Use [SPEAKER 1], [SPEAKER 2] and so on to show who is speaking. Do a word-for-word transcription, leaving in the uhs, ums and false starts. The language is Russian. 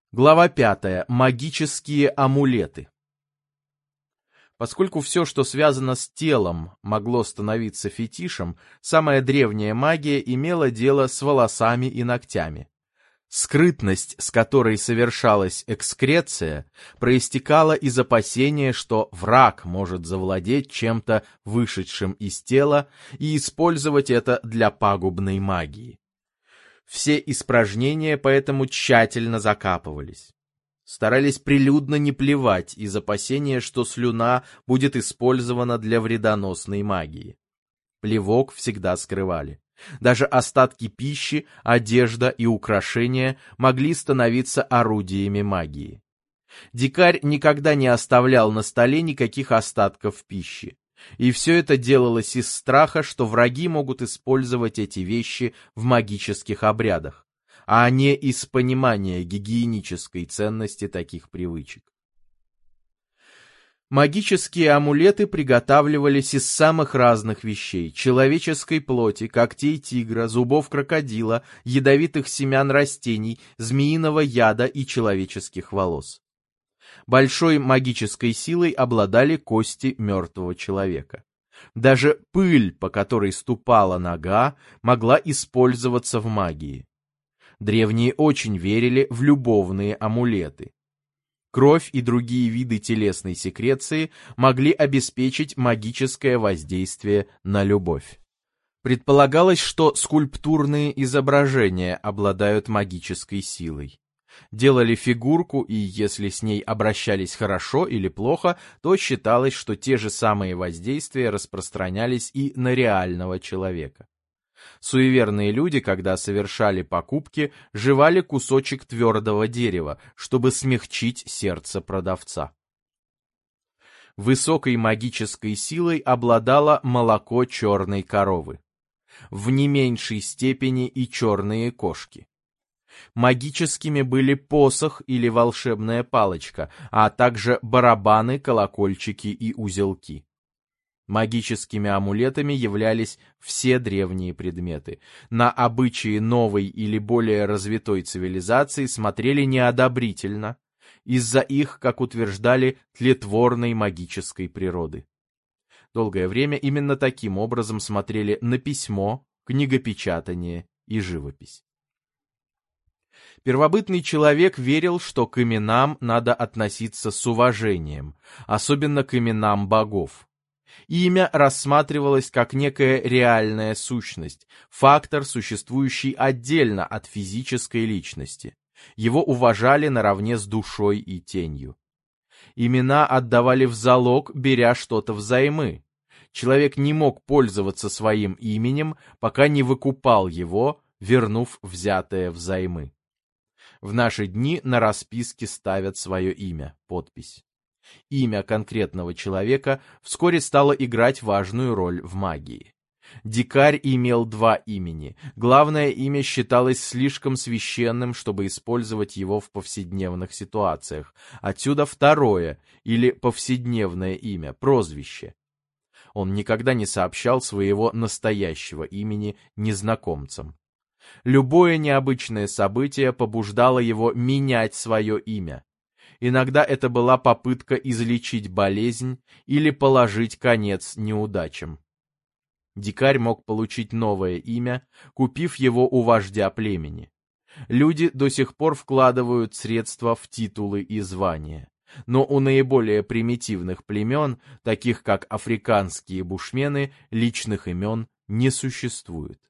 [SPEAKER 1] Глава пятая. Магические амулеты. Поскольку все, что связано с телом, могло становиться фетишем, самая древняя магия имела дело с волосами и ногтями. Скрытность, с которой совершалась экскреция, проистекала из опасения, что враг может завладеть чем-то вышедшим из тела и использовать это для пагубной магии. Все испражнения поэтому тщательно закапывались. Старались прилюдно не плевать из опасения, что слюна будет использована для вредоносной магии. Плевок всегда скрывали. Даже остатки пищи, одежда и украшения могли становиться орудиями магии. Дикарь никогда не оставлял на столе никаких остатков пищи. И все это делалось из страха, что враги могут использовать эти вещи в магических обрядах, а не из понимания гигиенической ценности таких привычек. Магические амулеты приготавливались из самых разных вещей: человеческой плоти, когтей тигра, зубов крокодила, ядовитых семян растений, змеиного яда и человеческих волос. Большой магической силой обладали кости мертвого человека. Даже пыль, по которой ступала нога, могла использоваться в магии. Древние очень верили в любовные амулеты. Кровь и другие виды телесной секреции могли обеспечить магическое воздействие на любовь. Предполагалось, что скульптурные изображения обладают магической силой. Делали фигурку, и если с ней обращались хорошо или плохо, то считалось, что те же самые воздействия распространялись и на реального человека. Суеверные люди, когда совершали покупки, жевали кусочек твердого дерева, чтобы смягчить сердце продавца. Высокой магической силой обладало молоко черной коровы. В не меньшей степени и черные кошки. Магическими были посох или волшебная палочка, а также барабаны, колокольчики и узелки. Магическими амулетами являлись все древние предметы. На обычаи новой или более развитой цивилизации смотрели неодобрительно, из-за их, как утверждали, тлетворной магической природы. Долгое время именно таким образом смотрели на письмо, книгопечатание и живопись. Первобытный человек верил, что к именам надо относиться с уважением, особенно к именам богов. Имя рассматривалось как некая реальная сущность, фактор, существующий отдельно от физической личности. Его уважали наравне с душой и тенью. Имена отдавали в залог, беря что-то взаймы. Человек не мог пользоваться своим именем, пока не выкупал его, вернув взятое взаймы. В наши дни на расписке ставят свое имя, подпись. Имя конкретного человека вскоре стало играть важную роль в магии. Дикарь имел два имени. Главное имя считалось слишком священным, чтобы использовать его в повседневных ситуациях. Отсюда второе, или повседневное имя, прозвище. Он никогда не сообщал своего настоящего имени незнакомцам. Любое необычное событие побуждало его менять свое имя. Иногда это была попытка излечить болезнь или положить конец неудачам. Дикарь мог получить новое имя, купив его у вождя племени. Люди до сих пор вкладывают средства в титулы и звания. Но у наиболее примитивных племен, таких как африканские бушмены, личных имен не существует.